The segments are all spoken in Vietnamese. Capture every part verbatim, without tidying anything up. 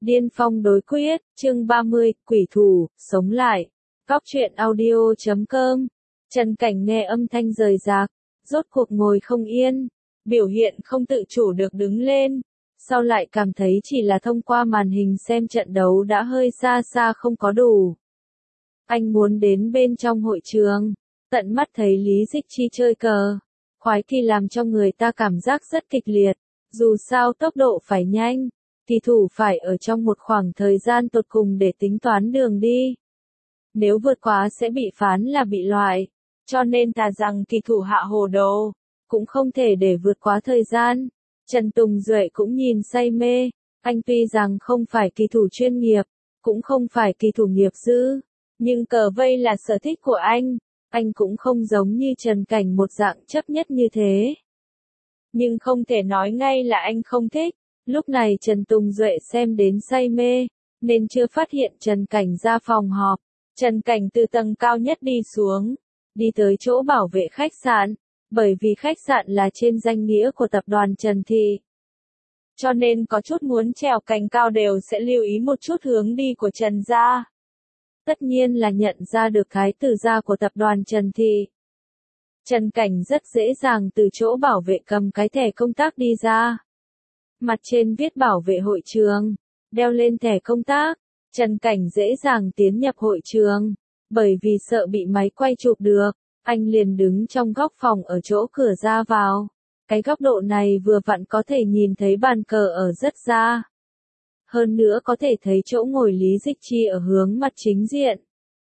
Điên phong đối quyết, chương ba mươi, quỷ thủ, sống lại. Cóc truyện audio chấm com. Trần Cảnh nghe âm thanh rời rạc, rốt cuộc ngồi không yên, biểu hiện không tự chủ được đứng lên. Sau lại cảm thấy chỉ là thông qua màn hình xem trận đấu đã hơi xa xa không có đủ. Anh muốn đến bên trong hội trường, tận mắt thấy Lý Dịch Chi chơi cờ. Khoái thì làm cho người ta cảm giác rất kịch liệt, dù sao tốc độ phải nhanh, kỳ thủ phải ở trong một khoảng thời gian tột cùng để tính toán đường đi. Nếu vượt quá sẽ bị phán là bị loại, cho nên thà rằng kỳ thủ hạ hồ đồ, cũng không thể để vượt quá thời gian. Trần Tùng Duệ cũng nhìn say mê, anh tuy rằng không phải kỳ thủ chuyên nghiệp, cũng không phải kỳ thủ nghiệp dư, nhưng cờ vây là sở thích của anh, anh cũng không giống như Trần Cảnh một dạng chấp nhất như thế. Nhưng không thể nói ngay là anh không thích. Lúc này Trần Tùng Duệ xem đến say mê, nên chưa phát hiện Trần Cảnh ra phòng họp. Trần Cảnh từ tầng cao nhất đi xuống, đi tới chỗ bảo vệ khách sạn, bởi vì khách sạn là trên danh nghĩa của tập đoàn Trần Thị. Cho nên có chút muốn trèo cành cao đều sẽ lưu ý một chút hướng đi của Trần gia. Tất nhiên là nhận ra được thái tử gia của tập đoàn Trần Thị. Trần Cảnh rất dễ dàng từ chỗ bảo vệ cầm cái thẻ công tác đi ra. Mặt trên viết bảo vệ hội trường, đeo lên thẻ công tác, Trần Cảnh dễ dàng tiến nhập hội trường, bởi vì sợ bị máy quay chụp được, anh liền đứng trong góc phòng ở chỗ cửa ra vào. Cái góc độ này vừa vặn có thể nhìn thấy bàn cờ ở rất xa. Hơn nữa có thể thấy chỗ ngồi Lý Dịch Chi ở hướng mặt chính diện.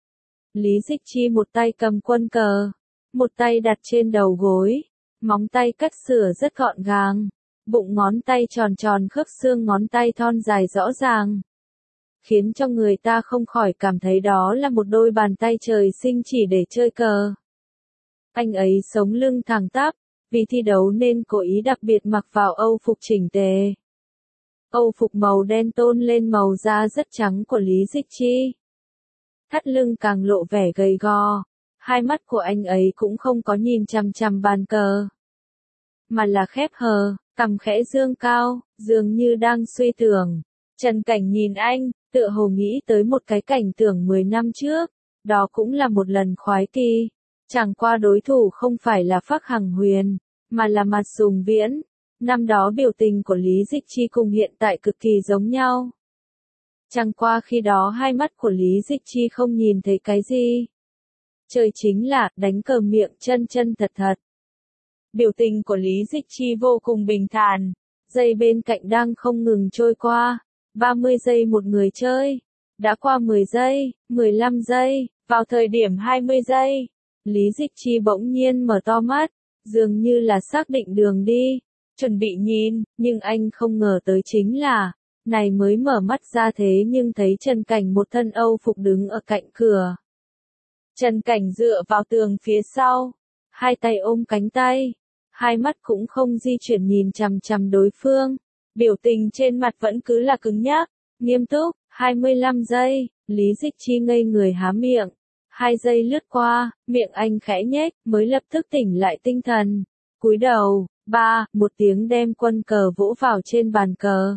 Lý Dịch Chi một tay cầm quân cờ, một tay đặt trên đầu gối, móng tay cắt sửa rất gọn gàng. Bụng ngón tay tròn tròn khớp xương ngón tay thon dài rõ ràng, khiến cho người ta không khỏi cảm thấy đó là một đôi bàn tay trời sinh chỉ để chơi cờ. Anh ấy sống lưng thẳng tắp, vì thi đấu nên cố ý đặc biệt mặc vào âu phục chỉnh tề. Âu phục màu đen tôn lên màu da rất trắng của Lý Dịch Chi. Thắt lưng càng lộ vẻ gầy gò, hai mắt của anh ấy cũng không có nhìn chằm chằm bàn cờ, mà là khép hờ. Cằm khẽ dương cao, dường như đang suy tưởng. Trần Cảnh nhìn anh, tựa hồ nghĩ tới một cái cảnh tưởng mười năm trước. Đó cũng là một lần khoái kỳ. Chẳng qua đối thủ không phải là Phác Hằng Huyền, mà là Mạt Sùng Viễn. Năm đó biểu tình của Lý Dịch Chi cùng hiện tại cực kỳ giống nhau. Chẳng qua khi đó hai mắt của Lý Dịch Chi không nhìn thấy cái gì. Chơi chính là đánh cờ miệng chân chân thật thật. Biểu tình của Lý Dịch Chi vô cùng bình thản, giây bên cạnh đang không ngừng trôi qua, ba mươi giây một người chơi, đã qua mười giây, mười lăm giây, vào thời điểm hai mươi giây, Lý Dịch Chi bỗng nhiên mở to mắt, dường như là xác định đường đi, chuẩn bị nhìn, nhưng anh không ngờ tới chính là, này mới mở mắt ra thế nhưng thấy Trần Cảnh một thân âu phục đứng ở cạnh cửa. Trần Cảnh dựa vào tường phía sau, hai tay ôm cánh tay, hai mắt cũng không di chuyển nhìn chằm chằm đối phương, biểu tình trên mặt vẫn cứ là cứng nhắc, nghiêm túc. Hai mươi lăm giây, Lý Dịch Chi ngây người há miệng, hai giây lướt qua, miệng anh khẽ nhếch, mới lập tức tỉnh lại tinh thần, cúi đầu, ba, một tiếng đem quân cờ vỗ vào trên bàn cờ.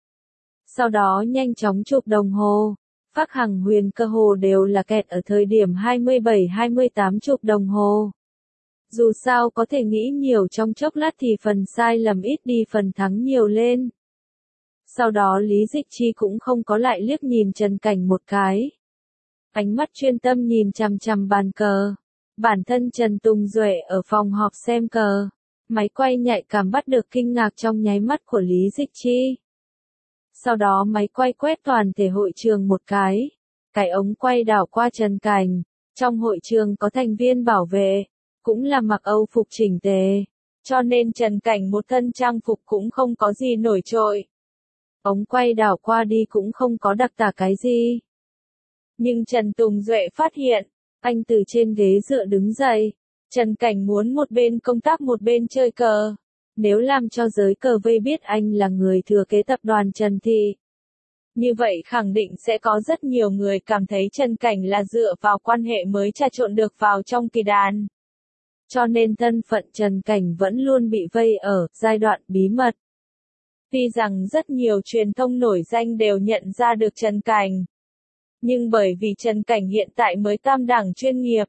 Sau đó nhanh chóng chụp đồng hồ. Phác Hằng Huyền cơ hồ đều là kẹt ở thời điểm hai mươi bảy hai mươi tám chụp đồng hồ. Dù sao có thể nghĩ nhiều trong chốc lát thì phần sai lầm ít đi phần thắng nhiều lên. Sau đó Lý Dịch Chi cũng không có lại liếc nhìn Trần Cảnh một cái. Ánh mắt chuyên tâm nhìn chằm chằm bàn cờ. Bản thân Trần Tùng Duệ ở phòng họp xem cờ. Máy quay nhạy cảm bắt được kinh ngạc trong nháy mắt của Lý Dịch Chi. Sau đó máy quay quét toàn thể hội trường một cái. Cái ống quay đảo qua Trần Cảnh. Trong hội trường có thành viên bảo vệ, cũng là mặc âu phục chỉnh tề, cho nên Trần Cảnh một thân trang phục cũng không có gì nổi trội. Ống quay đảo qua đi cũng không có đặc tả cái gì. Nhưng Trần Tùng Duệ phát hiện, anh từ trên ghế dựa đứng dậy, Trần Cảnh muốn một bên công tác một bên chơi cờ. Nếu làm cho giới cờ vây biết anh là người thừa kế tập đoàn Trần Thị, như vậy khẳng định sẽ có rất nhiều người cảm thấy Trần Cảnh là dựa vào quan hệ mới trà trộn được vào trong kỳ đàn. Cho nên thân phận Trần Cảnh vẫn luôn bị vây ở giai đoạn bí mật. Tuy rằng rất nhiều truyền thông nổi danh đều nhận ra được Trần Cảnh. Nhưng bởi vì Trần Cảnh hiện tại mới tam đẳng chuyên nghiệp.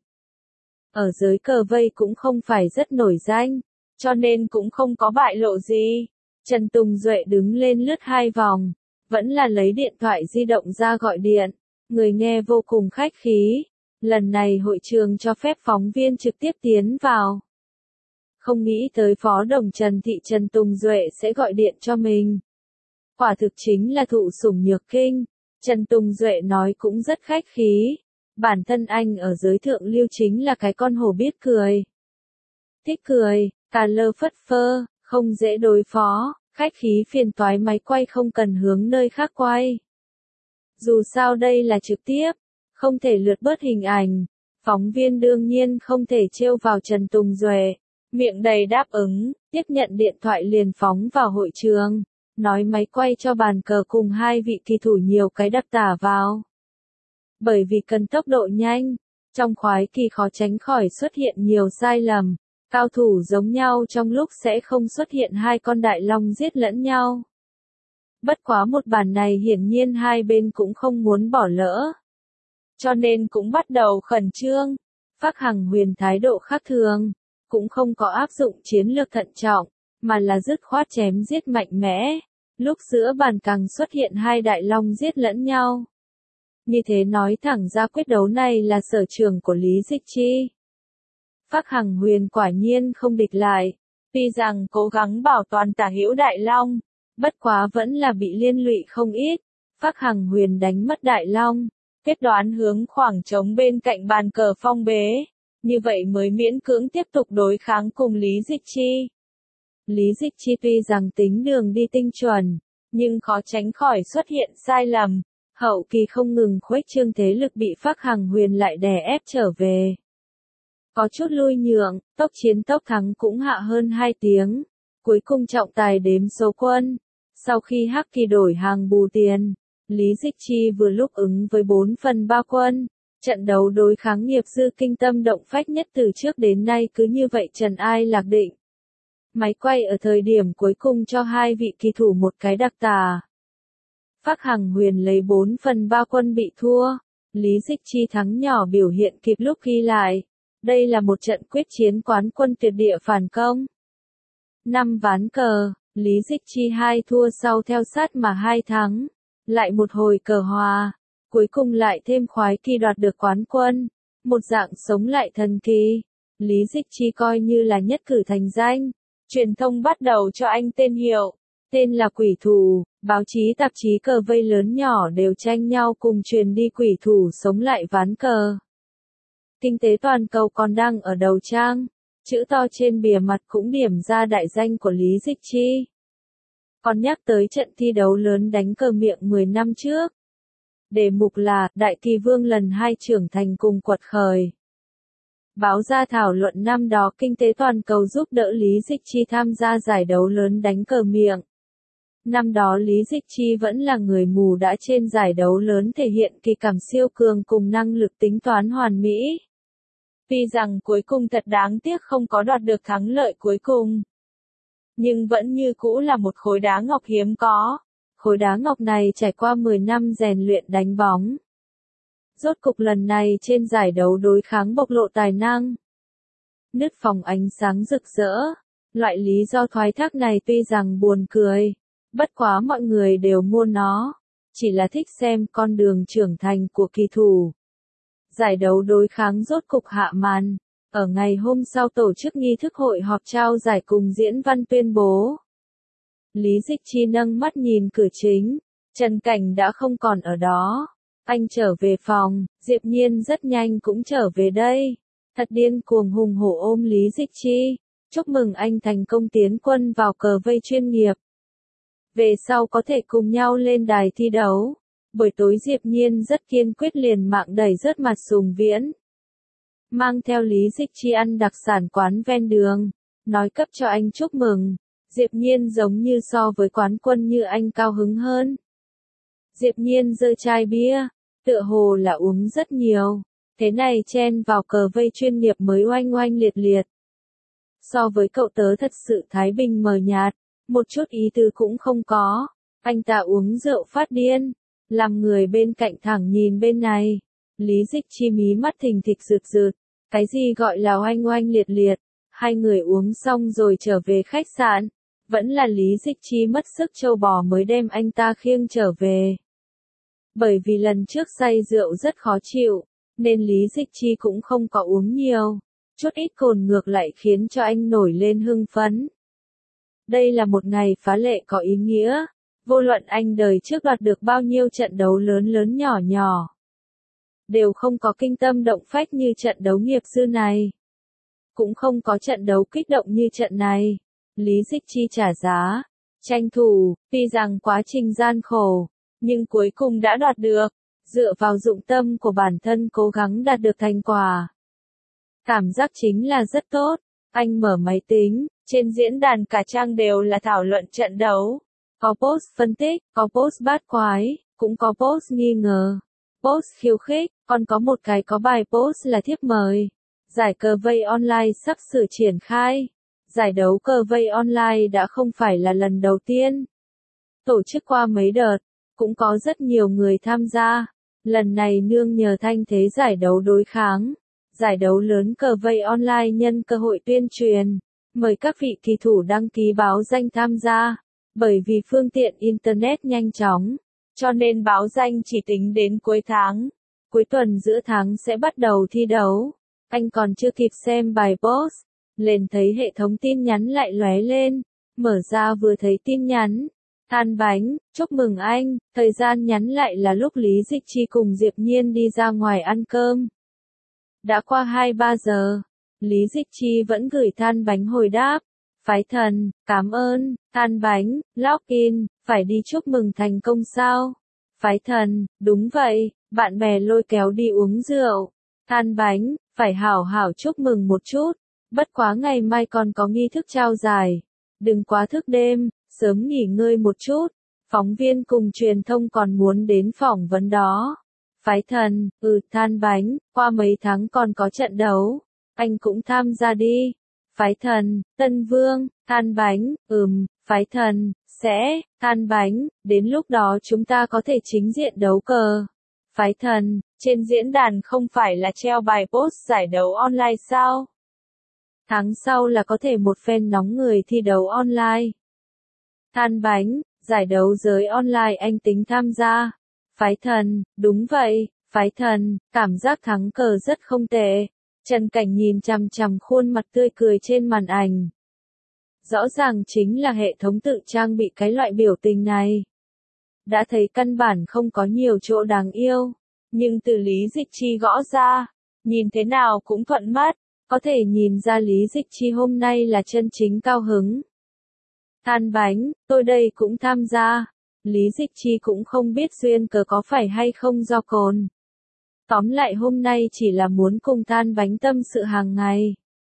Ở giới cờ vây cũng không phải rất nổi danh, cho nên cũng không có bại lộ gì. Trần Tùng Duệ đứng lên lướt hai vòng, vẫn là lấy điện thoại di động ra gọi điện. Người nghe vô cùng khách khí. Lần này hội trường cho phép phóng viên trực tiếp tiến vào. Không nghĩ tới phó đồng Trần Thị Trần Tùng Duệ sẽ gọi điện cho mình. Quả thực chính là thụ sủng nhược kinh. Trần Tùng Duệ nói cũng rất khách khí. Bản thân anh ở giới thượng lưu chính là cái con hổ biết cười. Thích cười, cà lơ phất phơ, không dễ đối phó, khách khí phiền toái máy quay không cần hướng nơi khác quay. Dù sao đây là trực tiếp, không thể lướt bớt hình ảnh. Phóng viên đương nhiên không thể trêu vào Trần Tùng Duệ. Miệng đầy đáp ứng, tiếp nhận điện thoại liền phóng vào hội trường. Nói máy quay cho bàn cờ cùng hai vị kỳ thủ nhiều cái đặc tả vào. Bởi vì cần tốc độ nhanh, trong khoái kỳ khó tránh khỏi xuất hiện nhiều sai lầm. Cao thủ giống nhau trong lúc sẽ không xuất hiện hai con đại long giết lẫn nhau. Bất quá một bàn này hiển nhiên hai bên cũng không muốn bỏ lỡ. Cho nên cũng bắt đầu khẩn trương. Phác Hằng Huyền thái độ khác thường, cũng không có áp dụng chiến lược thận trọng, mà là dứt khoát chém giết mạnh mẽ. Lúc giữa bàn càng xuất hiện hai đại long giết lẫn nhau. Như thế nói thẳng ra quyết đấu này là sở trường của Lý Dịch Chi. Phác Hằng Huyền quả nhiên không địch lại, tuy rằng cố gắng bảo toàn tả hữu đại long, bất quá vẫn là bị liên lụy không ít. Phác Hằng Huyền đánh mất đại long, kết đoán hướng khoảng trống bên cạnh bàn cờ phong bế, như vậy mới miễn cưỡng tiếp tục đối kháng cùng Lý Dịch Chi. Lý Dịch Chi tuy rằng tính đường đi tinh chuẩn, nhưng khó tránh khỏi xuất hiện sai lầm, hậu kỳ không ngừng khuếch trương thế lực bị Phác Hằng Huyền lại đè ép trở về. Có chút lui nhượng, tốc chiến tốc thắng cũng hạ hơn hai tiếng. Cuối cùng trọng tài đếm số quân. Sau khi Hắc Kỳ đổi hàng bù tiền, Lý Dịch Chi vừa lúc ứng với bốn phần ba quân. Trận đấu đối kháng nghiệp dư kinh tâm động phách nhất từ trước đến nay cứ như vậy trần ai lạc định. Máy quay ở thời điểm cuối cùng cho hai vị kỳ thủ một cái đặc tả. Phác Hằng Huyền lấy bốn phần ba quân bị thua. Lý Dịch Chi thắng nhỏ biểu hiện kịp lúc ghi lại. Đây là một trận quyết chiến quán quân tuyệt địa phản công. Năm ván cờ, Lý Dịch Chi hai thua sau theo sát mà hai thắng. Lại một hồi cờ hòa. Cuối cùng lại thêm khoái kỳ đoạt được quán quân. Một dạng sống lại thần kỳ. Lý Dịch Chi coi như là nhất cử thành danh. Truyền thông bắt đầu cho anh tên hiệu. Tên là Quỷ Thủ. Báo chí tạp chí cờ vây lớn nhỏ đều tranh nhau cùng truyền đi Quỷ Thủ sống lại ván cờ. Kinh tế toàn cầu còn đang ở đầu trang. Chữ to trên bìa mặt cũng điểm ra đại danh của Lý Dịch Chi. Còn nhắc tới trận thi đấu lớn đánh cờ miệng mười năm trước. Đề mục là Đại Kỳ Vương lần hai trưởng thành cùng quật khởi. Báo ra thảo luận năm đó kinh tế toàn cầu giúp đỡ Lý Dịch Chi tham gia giải đấu lớn đánh cờ miệng. Năm đó Lý Dịch Chi vẫn là người mù đã trên giải đấu lớn thể hiện kỳ cảm siêu cường cùng năng lực tính toán hoàn mỹ. Tuy rằng cuối cùng thật đáng tiếc không có đoạt được thắng lợi cuối cùng. Nhưng vẫn như cũ là một khối đá ngọc hiếm có. Khối đá ngọc này trải qua mười năm rèn luyện đánh bóng. Rốt cục lần này trên giải đấu đối kháng bộc lộ tài năng. Nứt phòng ánh sáng rực rỡ. Loại lý do thoái thác này tuy rằng buồn cười. Bất quá mọi người đều mua nó. Chỉ là thích xem con đường trưởng thành của kỳ thủ. Giải đấu đối kháng rốt cục hạ màn. Ở ngày hôm sau tổ chức nghi thức hội họp trao giải cùng diễn văn tuyên bố. Lý Dịch Chi nâng mắt nhìn cửa chính. Trần Cảnh đã không còn ở đó. Anh trở về phòng, Diệp Nhiên rất nhanh cũng trở về đây. Thật điên cuồng hùng hổ ôm Lý Dịch Chi. Chúc mừng anh thành công tiến quân vào cờ vây chuyên nghiệp. Về sau có thể cùng nhau lên đài thi đấu. Buổi tối Diệp Nhiên rất kiên quyết liền mạng đẩy rớt mặt Sùng Viễn. Mang theo Lý Dịch Chi ăn đặc sản quán ven đường. Nói cấp cho anh chúc mừng. Diệp Nhiên giống như so với quán quân như anh cao hứng hơn. Diệp Nhiên giơ chai bia. Tựa hồ là uống rất nhiều. Thế này chen vào cờ vây chuyên nghiệp mới oanh oanh liệt liệt. So với cậu tớ thật sự thái bình mờ nhạt. một chút ý tứ cũng không có. Anh ta uống rượu phát điên, làm người bên cạnh thẳng nhìn bên này. Lý Dịch Chi mí mắt thình thịch rượt rượt, cái gì gọi là oanh oanh liệt liệt. Hai người uống xong rồi trở về khách sạn, vẫn là Lý Dịch Chi mất sức trâu bò mới đem anh ta khiêng trở về. Bởi vì lần trước say rượu rất khó chịu, nên Lý Dịch Chi cũng không có uống nhiều, chút ít cồn ngược lại khiến cho anh nổi lên hưng phấn. Đây là một ngày phá lệ có ý nghĩa, vô luận anh đời trước đoạt được bao nhiêu trận đấu lớn lớn nhỏ nhỏ, đều không có kinh tâm động phách như trận đấu nghiệp dư này. Cũng không có trận đấu kích động như trận này. Lý Dịch Chi trả giá, tranh thủ, tuy rằng quá trình gian khổ, nhưng cuối cùng đã đoạt được, dựa vào dụng tâm của bản thân cố gắng đạt được thành quả. Cảm giác chính là rất tốt. Anh mở máy tính, trên diễn đàn cả trang đều là thảo luận trận đấu. Có post phân tích, có post bát quái, cũng có post nghi ngờ, post khiêu khích, còn có một cái có bài post là thiếp mời. Giải cờ vây online sắp sửa triển khai. Giải đấu cờ vây online đã không phải là lần đầu tiên. Tổ chức qua mấy đợt, cũng có rất nhiều người tham gia. Lần này nương nhờ thanh thế giải đấu đối kháng. Giải đấu lớn cờ vây online nhân cơ hội tuyên truyền, mời các vị kỳ thủ đăng ký báo danh tham gia. Bởi vì phương tiện Internet nhanh chóng, cho nên báo danh chỉ tính đến cuối tháng. Cuối tuần giữa tháng sẽ bắt đầu thi đấu. Anh còn chưa kịp xem bài post, liền thấy hệ thống tin nhắn lại lóe lên, mở ra vừa thấy tin nhắn. Than bánh, chúc mừng anh, thời gian nhắn lại là lúc Lý Dịch Chi cùng Diệp Nhiên đi ra ngoài ăn cơm. Đã qua hai ba giờ, Lý Dịch Chi vẫn gửi than bánh hồi đáp. Phái thần, cảm ơn, than bánh, login, phải đi chúc mừng thành công sao? Phái thần, đúng vậy, bạn bè lôi kéo đi uống rượu. Than bánh, phải hảo hảo chúc mừng một chút, bất quá ngày mai còn có nghi thức trao giải. Đừng quá thức đêm, sớm nghỉ ngơi một chút, phóng viên cùng truyền thông còn muốn đến phỏng vấn đó. Phái thần, ừ, than bánh, qua mấy tháng còn có trận đấu, anh cũng tham gia đi. Phái thần, Tân Vương, than bánh, ừm, phái thần, sẽ, than bánh, đến lúc đó chúng ta có thể chính diện đấu cờ. Phái thần, trên diễn đàn không phải là treo bài post giải đấu online sao? Tháng sau là có thể một phen nóng người thi đấu online. Than bánh, giải đấu giới online anh tính tham gia. Phái thần, đúng vậy, phái thần, cảm giác thắng cờ rất không tệ. Trần Cảnh nhìn chằm chằm khuôn mặt tươi cười trên màn ảnh. Rõ ràng chính là hệ thống tự trang bị cái loại biểu tình này. Đã thấy căn bản không có nhiều chỗ đáng yêu, nhưng từ Lý Dịch Chi gõ ra, nhìn thế nào cũng thuận mắt, có thể nhìn ra Lý Dịch Chi hôm nay là chân chính cao hứng. Than bánh, tôi đây cũng tham gia. Lý Dịch Chi cũng không biết duyên cớ có phải hay không do cồn. Tóm lại hôm nay chỉ là muốn cùng than bánh tâm sự hàng ngày.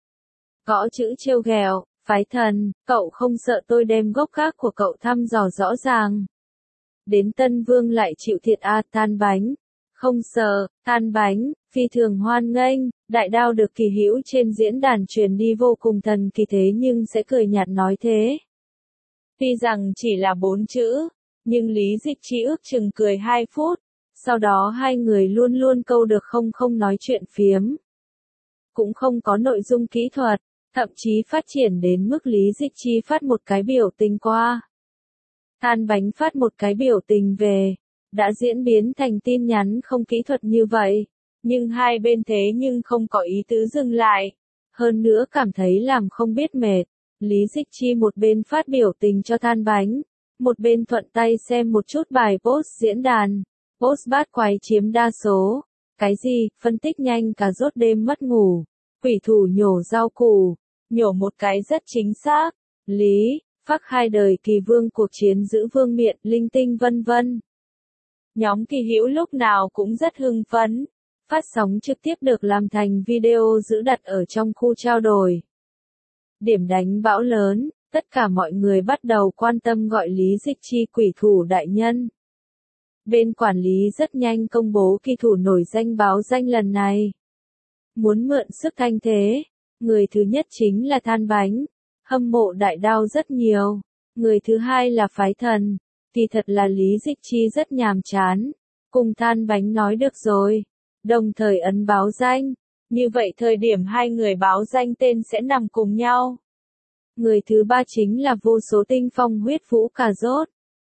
Gõ chữ trêu ghẹo, phái thần, cậu không sợ tôi đem gốc gác của cậu thăm dò rõ ràng. Đến Tân Vương lại chịu thiệt a à, than bánh. Không sợ, than bánh, phi thường hoan nghênh, đại đao được kỳ hữu trên diễn đàn truyền đi vô cùng thần kỳ thế nhưng sẽ cười nhạt nói thế. Tuy rằng chỉ là bốn chữ, nhưng Lý Dịch Chi ước chừng cười hai phút, sau đó hai người luôn luôn câu được không không nói chuyện phiếm. Cũng không có nội dung kỹ thuật, thậm chí phát triển đến mức Lý Dịch Chi phát một cái biểu tình qua. Than bánh phát một cái biểu tình về, đã diễn biến thành tin nhắn không kỹ thuật như vậy, nhưng hai bên thế nhưng không có ý tứ dừng lại, hơn nữa cảm thấy làm không biết mệt. Lý Dịch Chi một bên phát biểu tình cho than bánh, một bên thuận tay xem một chút bài post diễn đàn, post bát quái chiếm đa số, cái gì, phân tích nhanh cà rốt đêm mất ngủ, quỷ thủ nhổ rau củ, nhổ một cái rất chính xác, Lý, phác hai đời kỳ vương cuộc chiến giữ vương miện, linh tinh vân vân. Nhóm kỳ hữu lúc nào cũng rất hưng phấn, phát sóng trực tiếp được làm thành video giữ đặt ở trong khu trao đổi. Điểm đánh bão lớn, tất cả mọi người bắt đầu quan tâm gọi Lý Dịch Chi quỷ thủ đại nhân. Bên quản lý rất nhanh công bố kỳ thủ nổi danh báo danh lần này. Muốn mượn sức thanh thế, người thứ nhất chính là than bánh, hâm mộ đại đao rất nhiều. Người thứ hai là phái thần. Kỳ thật là Lý Dịch Chi rất nhàm chán. Cùng Than Bánh nói được rồi. Đồng thời ấn báo danh. Như vậy thời điểm hai người báo danh tên sẽ nằm cùng nhau. Người thứ ba chính là vô số tinh phong huyết vũ cà rốt.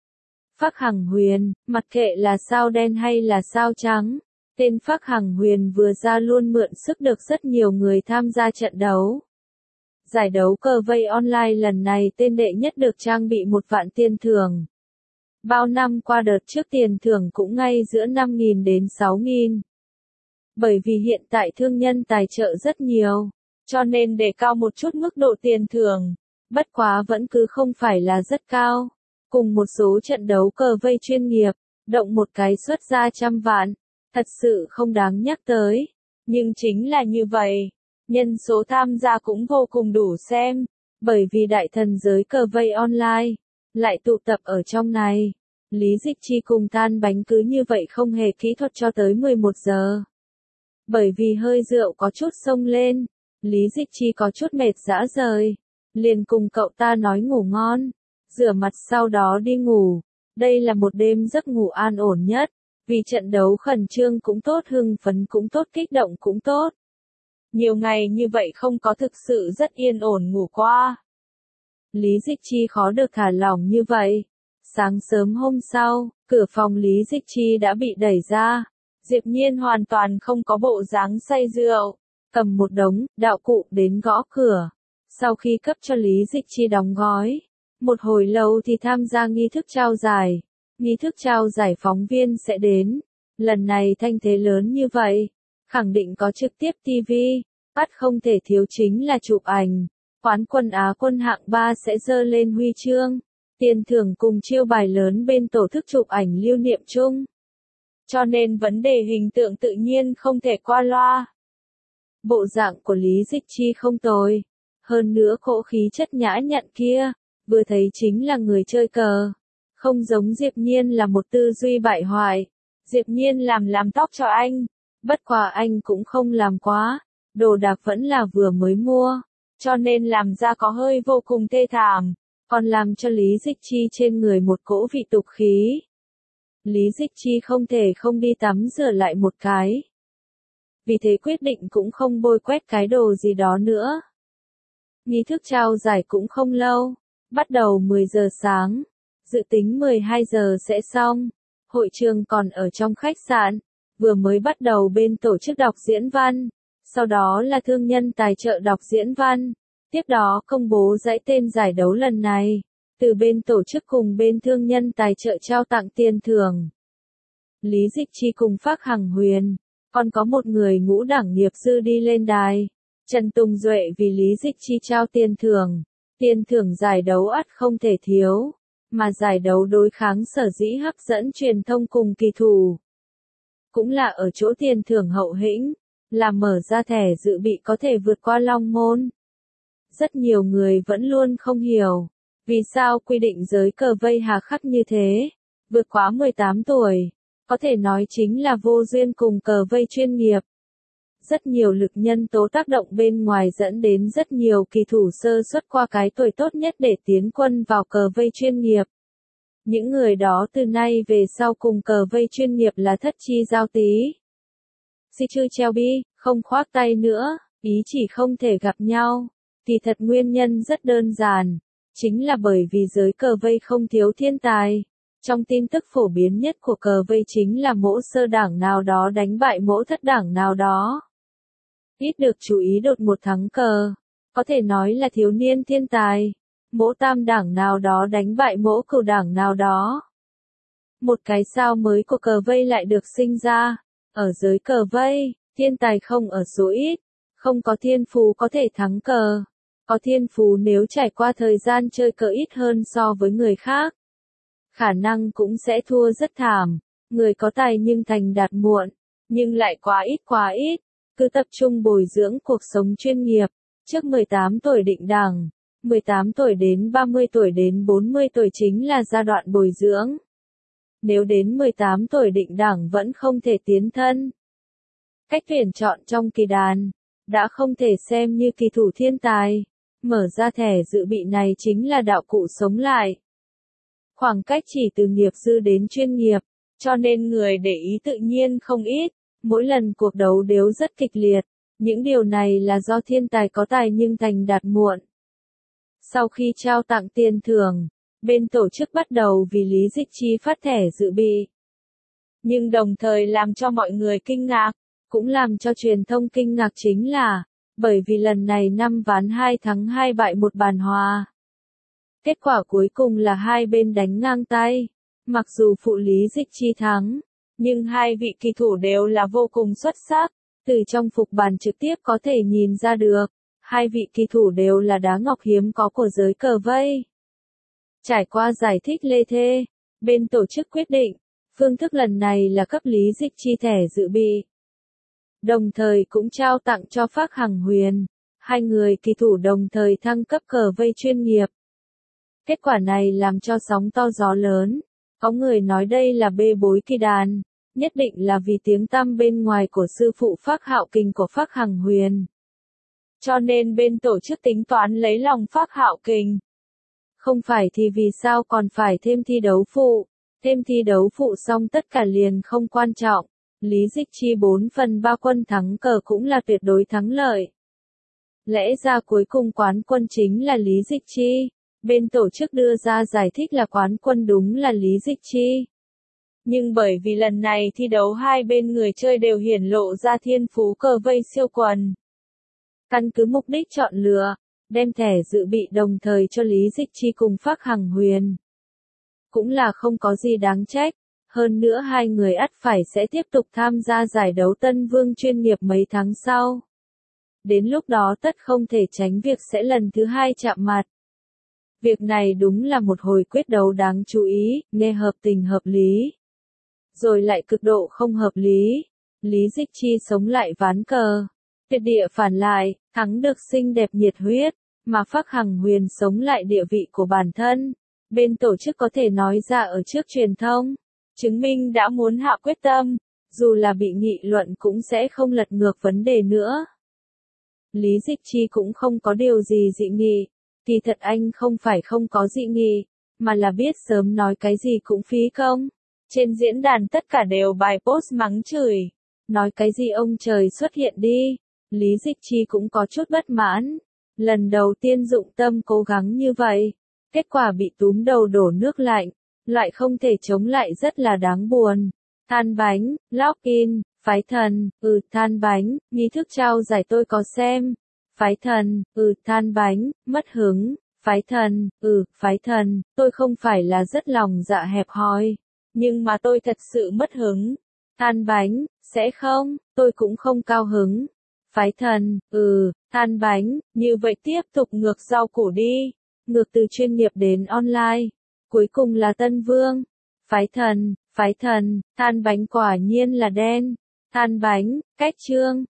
Phác Hằng Huyền, mặc kệ là sao đen hay là sao trắng. Tên Phác Hằng Huyền vừa ra luôn mượn sức được rất nhiều người tham gia trận đấu. Giải đấu cờ vây online lần này tên đệ nhất được trang bị một vạn tiền thưởng. Bao năm qua đợt trước tiền thưởng cũng ngay giữa năm nghìn đến sáu nghìn. Bởi vì hiện tại thương nhân tài trợ rất nhiều, cho nên đề cao một chút mức độ tiền thưởng, bất quá vẫn cứ không phải là rất cao. Cùng một số trận đấu cờ vây chuyên nghiệp, động một cái xuất ra trăm vạn, thật sự không đáng nhắc tới. Nhưng chính là như vậy, nhân số tham gia cũng vô cùng đủ xem, bởi vì đại thần giới cờ vây online, lại tụ tập ở trong này. Lý Dịch Chi cùng Than Bánh cứ như vậy không hề kỹ thuật cho tới mười một giờ. Bởi vì hơi rượu có chút xông lên, Lý Dịch Chi có chút mệt rã rời, liền cùng cậu ta nói ngủ ngon, rửa mặt sau đó đi ngủ. Đây là một đêm giấc ngủ an ổn nhất, vì trận đấu khẩn trương cũng tốt, hưng phấn cũng tốt, kích động cũng tốt. Nhiều ngày như vậy không có thực sự rất yên ổn ngủ qua. Lý Dịch Chi khó được thả lỏng như vậy. Sáng sớm hôm sau, cửa phòng Lý Dịch Chi đã bị đẩy ra. Diệp Nhiên hoàn toàn không có bộ dáng say rượu, cầm một đống đạo cụ đến gõ cửa. Sau khi cấp cho Lý Dịch Chi đóng gói, một hồi lâu thì tham gia nghi thức trao giải. Nghi thức trao giải phóng viên sẽ đến. Lần này thanh thế lớn như vậy, khẳng định có trực tiếp ti vi, bắt không thể thiếu chính là chụp ảnh. Quán quân Á quân hạng ba sẽ dơ lên huy chương, tiền thưởng cùng chiêu bài lớn bên tổ thức chụp ảnh lưu niệm chung. Cho nên vấn đề hình tượng tự nhiên không thể qua loa. Bộ dạng của Lý Dịch Chi không tồi, hơn nữa cỗ khí chất nhã nhặn kia, vừa thấy chính là người chơi cờ. Không giống Diệp Nhiên là một tư duy bại hoại. Diệp Nhiên làm làm tóc cho anh, bất quá anh cũng không làm quá, đồ đạc vẫn là vừa mới mua, cho nên làm ra có hơi vô cùng thê thảm, còn làm cho Lý Dịch Chi trên người một cỗ vị tục khí. Lý Dịch Chi không thể không đi tắm rửa lại một cái. Vì thế quyết định cũng không bôi quét cái đồ gì đó nữa. Nghi thức trao giải cũng không lâu, bắt đầu mười giờ sáng, dự tính mười hai giờ sẽ xong. Hội trường còn ở trong khách sạn, vừa mới bắt đầu bên tổ chức đọc diễn văn, sau đó là thương nhân tài trợ đọc diễn văn, tiếp đó công bố dãy tên giải đấu lần này, từ bên tổ chức cùng bên thương nhân tài trợ trao tặng tiền thưởng. Lý Dịch Chi cùng Phác Hằng Huyền, còn có một người ngũ đẳng nghiệp dư đi lên đài. Trần Tùng Duệ vì Lý Dịch Chi trao tiền thưởng, tiền thưởng giải đấu ắt không thể thiếu. Mà giải đấu đối kháng sở dĩ hấp dẫn truyền thông cùng kỳ thủ. Cũng là ở chỗ tiền thưởng hậu hĩnh, là mở ra thẻ dự bị có thể vượt qua long môn. Rất nhiều người vẫn luôn không hiểu, vì sao quy định giới cờ vây hà khắc như thế, vượt quá mười tám tuổi, có thể nói chính là vô duyên cùng cờ vây chuyên nghiệp. Rất nhiều lực nhân tố tác động bên ngoài dẫn đến rất nhiều kỳ thủ sơ suất qua cái tuổi tốt nhất để tiến quân vào cờ vây chuyên nghiệp. Những người đó từ nay về sau cùng cờ vây chuyên nghiệp là thất chi giao tí. Si chư treo bi, không khoác tay nữa, ý chỉ không thể gặp nhau. Thì thật nguyên nhân rất đơn giản, chính là bởi vì giới cờ vây không thiếu thiên tài. Trong tin tức phổ biến nhất của cờ vây chính là mỗ sơ đảng nào đó đánh bại mỗ thất đảng nào đó. Ít được chú ý đột một thắng cờ, có thể nói là thiếu niên thiên tài. Mỗ tam đảng nào đó đánh bại mỗ cửu đảng nào đó. Một cái sao mới của cờ vây lại được sinh ra. Ở giới cờ vây, thiên tài không ở số ít. Không có thiên phú có thể thắng cờ. Có thiên phú nếu trải qua thời gian chơi cờ ít hơn so với người khác, khả năng cũng sẽ thua rất thảm. Người có tài nhưng thành đạt muộn, nhưng lại quá ít quá ít. Cứ tập trung bồi dưỡng cuộc sống chuyên nghiệp. Trước mười tám tuổi định đẳng, mười tám tuổi đến ba mươi tuổi đến bốn mươi tuổi chính là giai đoạn bồi dưỡng. Nếu đến mười tám tuổi định đẳng vẫn không thể tiến thân, cách tuyển chọn trong kỳ đàn đã không thể xem như kỳ thủ thiên tài, Mở ra thẻ dự bị này chính là đạo cụ sống lại. Khoảng cách chỉ từ nghiệp dư đến chuyên nghiệp, cho nên người để ý tự nhiên không ít, mỗi lần cuộc đấu đều rất kịch liệt. Những điều này là do thiên tài có tài nhưng thành đạt muộn. Sau khi trao tặng tiền thưởng, bên tổ chức bắt đầu vì Lý Dịch Chi phát thẻ dự bị. Nhưng đồng thời làm cho mọi người kinh ngạc, cũng làm cho truyền thông kinh ngạc chính là, bởi vì lần này năm ván hai thắng hai bại một bàn hòa. Kết quả cuối cùng là hai bên đánh ngang tay. Mặc dù phụ Lý Dịch Chi thắng, nhưng hai vị kỳ thủ đều là vô cùng xuất sắc. Từ trong phục bàn trực tiếp có thể nhìn ra được, hai vị kỳ thủ đều là đá ngọc hiếm có của giới cờ vây. Trải qua giải thích lê thê, bên tổ chức quyết định, phương thức lần này là cấp Lý Dịch Chi thẻ dự bị. Đồng thời cũng trao tặng cho Phác Hằng Huyền, hai người kỳ thủ đồng thời thăng cấp cờ vây chuyên nghiệp. Kết quả này làm cho sóng to gió lớn, có người nói đây là bê bối kỳ đàn, nhất định là vì tiếng tăm bên ngoài của sư phụ Phác Hạo Kình của Phác Hằng Huyền. Cho nên bên tổ chức tính toán lấy lòng Phác Hạo Kình. Không phải thì vì sao còn phải thêm thi đấu phụ, thêm thi đấu phụ xong tất cả liền không quan trọng. Lý Dịch Chi bốn phần ba quân thắng cờ cũng là tuyệt đối thắng lợi. Lẽ ra cuối cùng quán quân chính là Lý Dịch Chi. Bên tổ chức đưa ra giải thích là quán quân đúng là Lý Dịch Chi. Nhưng bởi vì lần này thi đấu hai bên người chơi đều hiển lộ ra thiên phú cờ vây siêu quần. Căn cứ mục đích chọn lựa, đem thẻ dự bị đồng thời cho Lý Dịch Chi cùng Phác Hằng Huyền. Cũng là không có gì đáng trách, hơn nữa hai người ắt phải sẽ tiếp tục tham gia giải đấu Tân Vương chuyên nghiệp mấy tháng sau. Đến lúc đó tất không thể tránh việc sẽ lần thứ hai chạm mặt. Việc này đúng là một hồi quyết đấu đáng chú ý, nghe hợp tình hợp lý. Rồi lại cực độ không hợp lý. Lý Dịch Chi sống lại ván cờ. Tuyệt địa phản lại, thắng được xinh đẹp nhiệt huyết, mà Phác Hằng Huyền sống lại địa vị của bản thân. Bên tổ chức có thể nói ra ở trước truyền thông, chứng minh đã muốn hạ quyết tâm, dù là bị nghị luận cũng sẽ không lật ngược vấn đề nữa. Lý Dịch Chi cũng không có điều gì dị nghị, thì thật anh không phải không có dị nghị, mà là biết sớm nói cái gì cũng phí công. Trên diễn đàn tất cả đều bài post mắng chửi, nói cái gì ông trời xuất hiện đi. Lý Dịch Chi cũng có chút bất mãn, lần đầu tiên dụng tâm cố gắng như vậy, kết quả bị túm đầu đổ nước lạnh, lại không thể chống lại rất là đáng buồn. Than bánh, login, phái thần, ừ than bánh, nghi thức trao giải tôi có xem. Phái thần, ừ than bánh, mất hứng. Phái thần, ừ, phái thần, tôi không phải là rất lòng dạ hẹp hòi, nhưng mà tôi thật sự mất hứng. Than bánh, sẽ không, tôi cũng không cao hứng. Phái thần, ừ, than bánh, như vậy tiếp tục ngược rau củ đi. Ngược từ chuyên nghiệp đến online. Cuối cùng là Tân Vương. Phái thần, phái thần, than bánh quả nhiên là đen. Than bánh, cách chương.